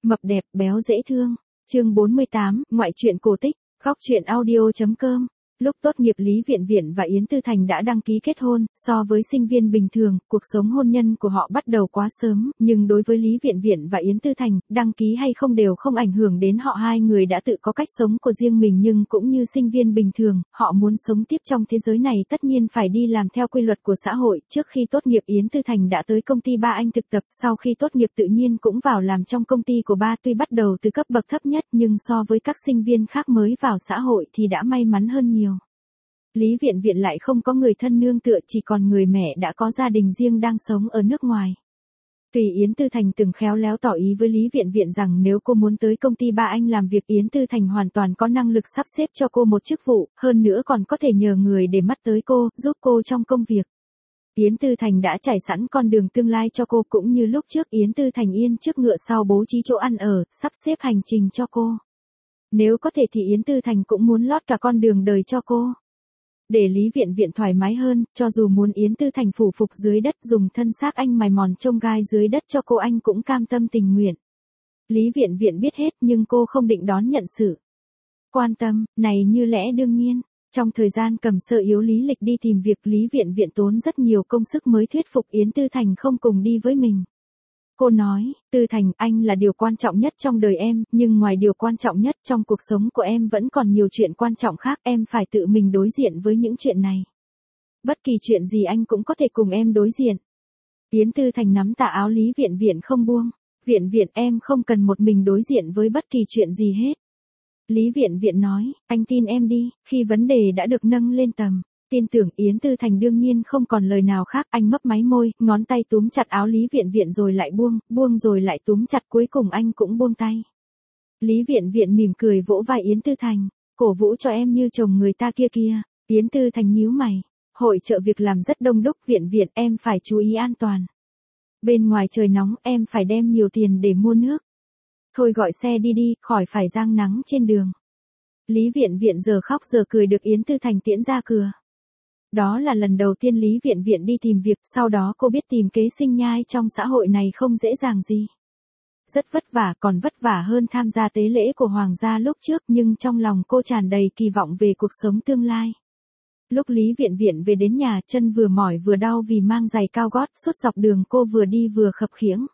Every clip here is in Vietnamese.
Mập đẹp, béo dễ thương. Chương 48, ngoại truyện cổ tích, góc truyện audio.com. Lúc tốt nghiệp Lý Viện Viện và Yến Tư Thành đã đăng ký kết hôn, so với sinh viên bình thường, cuộc sống hôn nhân của họ bắt đầu quá sớm, nhưng đối với Lý Viện Viện và Yến Tư Thành, đăng ký hay không đều không ảnh hưởng đến họ, hai người đã tự có cách sống của riêng mình, nhưng cũng như sinh viên bình thường, họ muốn sống tiếp trong thế giới này tất nhiên phải đi làm theo quy luật của xã hội. Trước khi tốt nghiệp Yến Tư Thành đã tới công ty ba anh thực tập, sau khi tốt nghiệp tự nhiên cũng vào làm trong công ty của ba, tuy bắt đầu từ cấp bậc thấp nhất nhưng so với các sinh viên khác mới vào xã hội thì đã may mắn hơn nhiều. Lý Viện Viện lại không có người thân nương tựa, chỉ còn người mẹ đã có gia đình riêng đang sống ở nước ngoài. Tuy Yến Tư Thành từng khéo léo tỏ ý với Lý Viện Viện rằng nếu cô muốn tới công ty ba anh làm việc, Yến Tư Thành hoàn toàn có năng lực sắp xếp cho cô một chức vụ, hơn nữa còn có thể nhờ người để mắt tới cô, giúp cô trong công việc. Yến Tư Thành đã trải sẵn con đường tương lai cho cô, cũng như lúc trước Yến Tư Thành yên trước ngựa sau bố trí chỗ ăn ở, sắp xếp hành trình cho cô. Nếu có thể thì Yến Tư Thành cũng muốn lót cả con đường đời cho cô. Để Lý Viện Viện thoải mái hơn, cho dù muốn Yến Tư Thành phủ phục dưới đất, dùng thân xác anh mài mòn chông gai dưới đất cho cô, anh cũng cam tâm tình nguyện. Lý Viện Viện biết hết nhưng cô không định đón nhận sự quan tâm này như lẽ đương nhiên. Trong thời gian cầm sơ yếu lý lịch đi tìm việc, Lý Viện Viện tốn rất nhiều công sức mới thuyết phục Yến Tư Thành không cùng đi với mình. Cô nói, Tư Thành, anh là điều quan trọng nhất trong đời em, nhưng ngoài điều quan trọng nhất trong cuộc sống của em vẫn còn nhiều chuyện quan trọng khác, em phải tự mình đối diện với những chuyện này. Bất kỳ chuyện gì anh cũng có thể cùng em đối diện. Yến Tư Thành nắm tà áo Lý Viện Viện không buông. Viện Viện, em không cần một mình đối diện với bất kỳ chuyện gì hết. Lý Viện Viện nói, anh tin em đi, khi vấn đề đã được nâng lên tầm tin tưởng, Yến Tư Thành đương nhiên không còn lời nào khác, anh mấp máy môi, ngón tay túm chặt áo Lý Viện Viện rồi lại buông rồi lại túm chặt, cuối cùng anh cũng buông tay. Lý Viện Viện mỉm cười vỗ vai Yến Tư Thành, cổ vũ cho em như chồng người ta kia kia. Yến Tư Thành nhíu mày, hội chợ việc làm rất đông đúc, Viện Viện em phải chú ý an toàn. Bên ngoài trời nóng, em phải đem nhiều tiền để mua nước. Thôi gọi xe đi đi, khỏi phải rang nắng trên đường. Lý Viện Viện giờ khóc giờ cười được Yến Tư Thành tiễn ra cửa. Đó là lần đầu tiên Lý Viện Viện đi tìm việc, sau đó cô biết tìm kế sinh nhai trong xã hội này không dễ dàng gì. Rất vất vả, còn vất vả hơn tham gia tế lễ của hoàng gia lúc trước, nhưng trong lòng cô tràn đầy kỳ vọng về cuộc sống tương lai. Lúc Lý Viện Viện về đến nhà, chân vừa mỏi vừa đau vì mang giày cao gót, suốt dọc đường cô vừa đi vừa khập khiễng.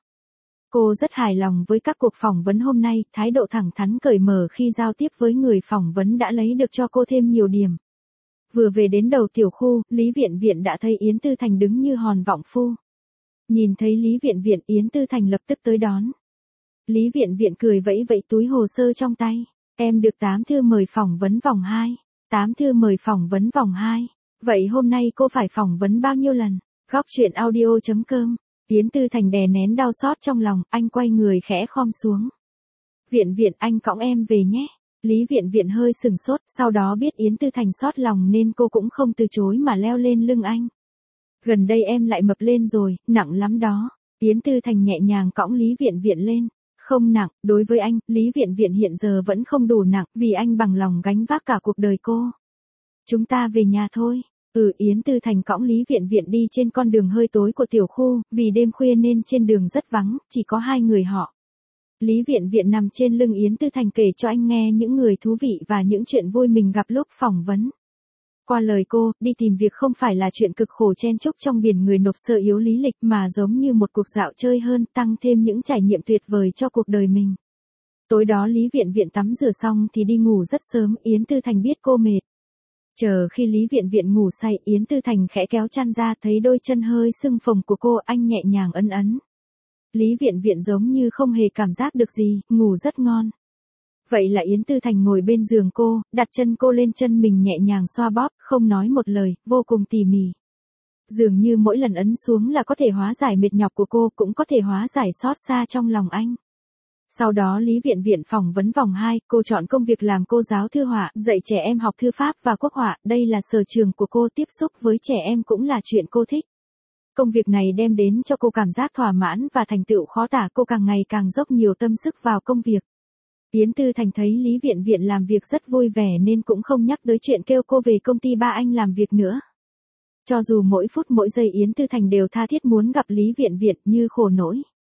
Cô rất hài lòng với các cuộc phỏng vấn hôm nay, thái độ thẳng thắn cởi mở khi giao tiếp với người phỏng vấn đã lấy được cho cô thêm nhiều điểm. Vừa về đến đầu tiểu khu, Lý Viện Viện đã thấy Yến Tư Thành đứng như hòn vọng phu. Nhìn thấy Lý Viện Viện, Yến Tư Thành lập tức tới đón. Lý Viện Viện cười vẫy vẫy túi hồ sơ trong tay. Em được 8 thư mời phỏng vấn vòng 2. 8 thư mời phỏng vấn vòng 2. Vậy hôm nay cô phải phỏng vấn bao nhiêu lần? Góc truyện audio.com. Yến Tư Thành đè nén đau xót trong lòng, anh quay người khẽ khom xuống. Viện Viện, anh cõng em về nhé. Lý Viện Viện hơi sừng sốt, sau đó biết Yến Tư Thành xót lòng nên cô cũng không từ chối mà leo lên lưng anh. Gần đây em lại mập lên rồi, nặng lắm đó. Yến Tư Thành nhẹ nhàng cõng Lý Viện Viện lên. Không nặng, đối với anh, Lý Viện Viện hiện giờ vẫn không đủ nặng, vì anh bằng lòng gánh vác cả cuộc đời cô. Chúng ta về nhà thôi. Yến Tư Thành cõng Lý Viện Viện đi trên con đường hơi tối của tiểu khu, vì đêm khuya nên trên đường rất vắng, chỉ có hai người họ. Lý Viện Viện nằm trên lưng Yến Tư Thành kể cho anh nghe những người thú vị và những chuyện vui mình gặp lúc phỏng vấn. Qua lời cô, đi tìm việc không phải là chuyện cực khổ chen chúc trong biển người nộp sơ yếu lý lịch, mà giống như một cuộc dạo chơi hơn, tăng thêm những trải nghiệm tuyệt vời cho cuộc đời mình. Tối đó Lý Viện Viện tắm rửa xong thì đi ngủ rất sớm, Yến Tư Thành biết cô mệt. Chờ khi Lý Viện Viện ngủ say, Yến Tư Thành khẽ kéo chăn ra, thấy đôi chân hơi sưng phồng của cô, anh nhẹ nhàng ấn ấn. Lý Viện Viện giống như không hề cảm giác được gì, ngủ rất ngon. Vậy là Yến Tư Thành ngồi bên giường cô, đặt chân cô lên chân mình nhẹ nhàng xoa bóp, không nói một lời, vô cùng tỉ mỉ. Dường như mỗi lần ấn xuống là có thể hóa giải mệt nhọc của cô, cũng có thể hóa giải xót xa trong lòng anh. Sau đó Lý Viện Viện phỏng vấn vòng 2, cô chọn công việc làm cô giáo thư họa, dạy trẻ em học thư pháp và quốc họa, đây là sở trường của cô, tiếp xúc với trẻ em cũng là chuyện cô thích. Công việc này đem đến cho cô cảm giác thỏa mãn và thành tựu khó tả, cô càng ngày càng dốc nhiều tâm sức vào công việc. Yến Tư Thành thấy Lý Viện Viện làm việc rất vui vẻ nên cũng không nhắc tới chuyện kêu cô về công ty ba anh làm việc nữa. Cho dù mỗi phút mỗi giây Yến Tư Thành đều tha thiết muốn gặp Lý Viện Viện như khổ nỗi.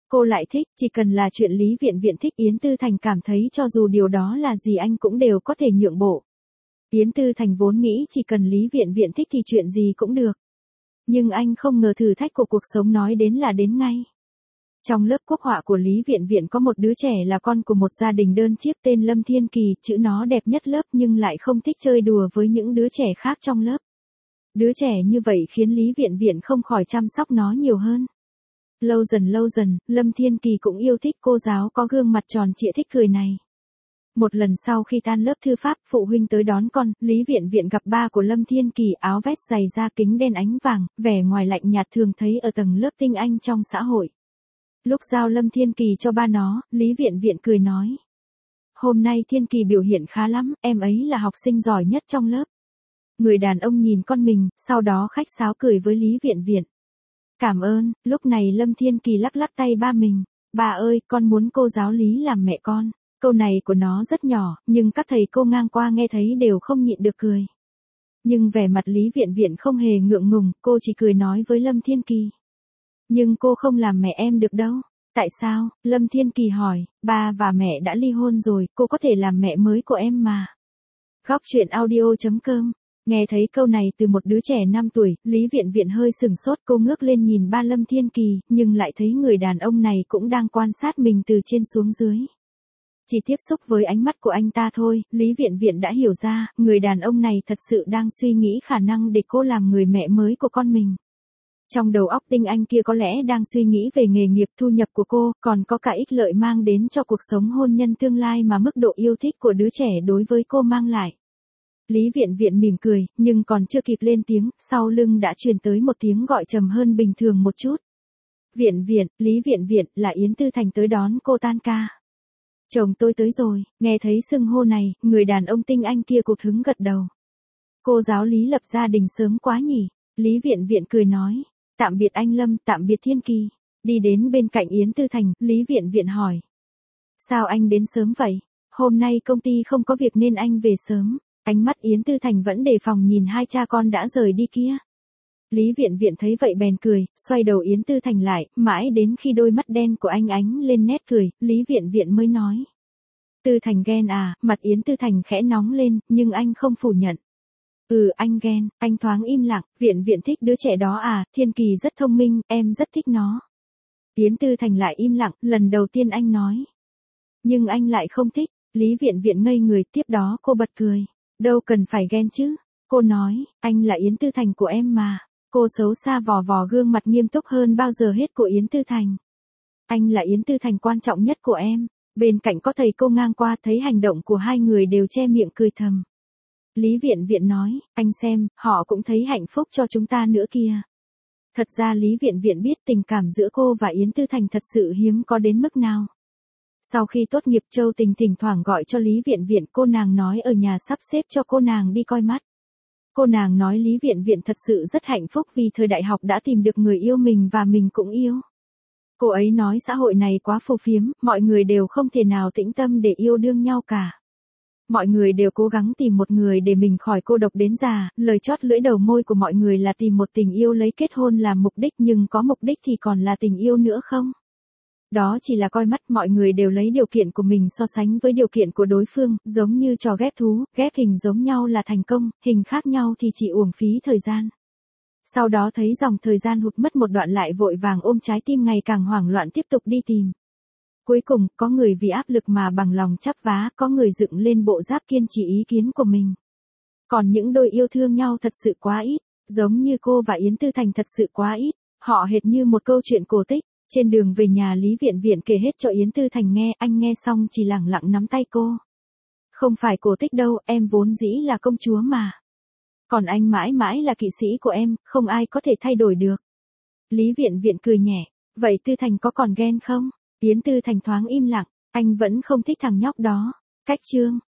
Cô lại thích, chỉ cần là chuyện Lý Viện Viện thích Yến Tư Thành cảm thấy cho dù điều đó là gì anh cũng đều có thể nhượng bộ. Yến Tư Thành vốn nghĩ chỉ cần Lý Viện Viện thích thì chuyện gì cũng được. Nhưng anh không ngờ thử thách của cuộc sống nói đến là đến ngay. Trong lớp quốc họa của Lý Viện Viện có một đứa trẻ là con của một gia đình đơn chiếc tên Lâm Thiên Kỳ, chữ nó đẹp nhất lớp nhưng lại không thích chơi đùa với những đứa trẻ khác trong lớp. Đứa trẻ như vậy khiến Lý Viện Viện không khỏi chăm sóc nó nhiều hơn. Lâu dần, Lâm Thiên Kỳ cũng yêu thích cô giáo có gương mặt tròn trịa thích cười này. Một lần sau khi tan lớp thư pháp, phụ huynh tới đón con, Lý Viện Viện gặp ba của Lâm Thiên Kỳ, áo vest dày da kính đen ánh vàng, vẻ ngoài lạnh nhạt thường thấy ở tầng lớp tinh anh trong xã hội. Lúc giao Lâm Thiên Kỳ cho ba nó, Lý Viện Viện cười nói. Hôm nay Thiên Kỳ biểu hiện khá lắm, em ấy là học sinh giỏi nhất trong lớp. Người đàn ông nhìn con mình, sau đó khách sáo cười với Lý Viện Viện. Cảm ơn, lúc này Lâm Thiên Kỳ lắc lắc tay ba mình. Bà ơi, con muốn cô giáo Lý làm mẹ con. Câu này của nó rất nhỏ, nhưng các thầy cô ngang qua nghe thấy đều không nhịn được cười. Nhưng vẻ mặt Lý Viện Viện không hề ngượng ngùng, cô chỉ cười nói với Lâm Thiên Kỳ. Nhưng cô không làm mẹ em được đâu. Tại sao? Lâm Thiên Kỳ hỏi, ba và mẹ đã ly hôn rồi, cô có thể làm mẹ mới của em mà. Góc truyện audio.com. Nghe thấy câu này từ một đứa trẻ 5 tuổi, Lý Viện Viện hơi sửng sốt, cô ngước lên nhìn ba Lâm Thiên Kỳ, nhưng lại thấy người đàn ông này cũng đang quan sát mình từ trên xuống dưới. Chỉ tiếp xúc với ánh mắt của anh ta thôi, Lý Viện Viện đã hiểu ra, người đàn ông này thật sự đang suy nghĩ khả năng để cô làm người mẹ mới của con mình. Trong đầu óc tinh anh kia có lẽ đang suy nghĩ về nghề nghiệp thu nhập của cô, còn có cả ích lợi mang đến cho cuộc sống hôn nhân tương lai mà mức độ yêu thích của đứa trẻ đối với cô mang lại. Lý Viện Viện mỉm cười, nhưng còn chưa kịp lên tiếng, sau lưng đã truyền tới một tiếng gọi trầm hơn bình thường một chút. Viện Viện, Lý Viện Viện, là Yến Tư Thành tới đón cô tan ca. Chồng tôi tới rồi, nghe thấy xưng hô này, người đàn ông tinh anh kia cụt hứng gật đầu. Cô giáo Lý lập gia đình sớm quá nhỉ? Lý Viện Viện cười nói. Tạm biệt anh Lâm, tạm biệt Thiên Kỳ. Đi đến bên cạnh Yến Tư Thành, Lý Viện Viện hỏi. Sao anh đến sớm vậy? Hôm nay công ty không có việc nên anh về sớm. Ánh mắt Yến Tư Thành vẫn đề phòng nhìn hai cha con đã rời đi kia. Lý Viện Viện thấy vậy bèn cười, xoay đầu Yến Tư Thành lại, mãi đến khi đôi mắt đen của anh ánh lên nét cười, Lý Viện Viện mới nói. Tư Thành ghen à? Mặt Yến Tư Thành khẽ nóng lên, nhưng anh không phủ nhận. Anh ghen, anh thoáng im lặng, Viện Viện thích đứa trẻ đó à? Thiên Kỳ rất thông minh, em rất thích nó. Yến Tư Thành lại im lặng, lần đầu tiên anh nói. Nhưng anh lại không thích, Lý Viện Viện ngây người, tiếp đó cô bật cười. Đâu cần phải ghen chứ, cô nói, anh là Yến Tư Thành của em mà. Cô xấu xa vò vò gương mặt nghiêm túc hơn bao giờ hết của Yến Tư Thành. Anh là Yến Tư Thành quan trọng nhất của em. Bên cạnh có thầy cô ngang qua thấy hành động của hai người đều che miệng cười thầm. Lý Viện Viện nói, anh xem, họ cũng thấy hạnh phúc cho chúng ta nữa kìa. Thật ra Lý Viện Viện biết tình cảm giữa cô và Yến Tư Thành thật sự hiếm có đến mức nào. Sau khi tốt nghiệp Châu Tình thỉnh thoảng gọi cho Lý Viện Viện, cô nàng nói ở nhà sắp xếp cho cô nàng đi coi mắt. Cô nàng nói Lý Viện Viện thật sự rất hạnh phúc vì thời đại học đã tìm được người yêu mình và mình cũng yêu. Cô ấy nói xã hội này quá phù phiếm, mọi người đều không thể nào tĩnh tâm để yêu đương nhau cả. Mọi người đều cố gắng tìm một người để mình khỏi cô độc đến già, lời chót lưỡi đầu môi của mọi người là tìm một tình yêu lấy kết hôn làm mục đích, nhưng có mục đích thì còn là tình yêu nữa không? Đó chỉ là coi mắt, mọi người đều lấy điều kiện của mình so sánh với điều kiện của đối phương, giống như trò ghép thú, ghép hình giống nhau là thành công, hình khác nhau thì chỉ uổng phí thời gian. Sau đó thấy dòng thời gian hụt mất một đoạn lại vội vàng ôm trái tim ngày càng hoảng loạn tiếp tục đi tìm. Cuối cùng, có người vì áp lực mà bằng lòng chắp vá, có người dựng lên bộ giáp kiên trì ý kiến của mình. Còn những đôi yêu thương nhau thật sự quá ít, giống như cô và Yến Tư Thành thật sự quá ít, họ hệt như một câu chuyện cổ tích. Trên đường về nhà Lý Viện Viện kể hết cho Yến Tư Thành nghe, anh nghe xong chỉ lẳng lặng nắm tay cô. Không phải cổ tích đâu, em vốn dĩ là công chúa mà. Còn anh mãi mãi là kỵ sĩ của em, không ai có thể thay đổi được. Lý Viện Viện cười nhẹ, vậy Tư Thành có còn ghen không? Yến Tư Thành thoáng im lặng, anh vẫn không thích thằng nhóc đó. Cách chương.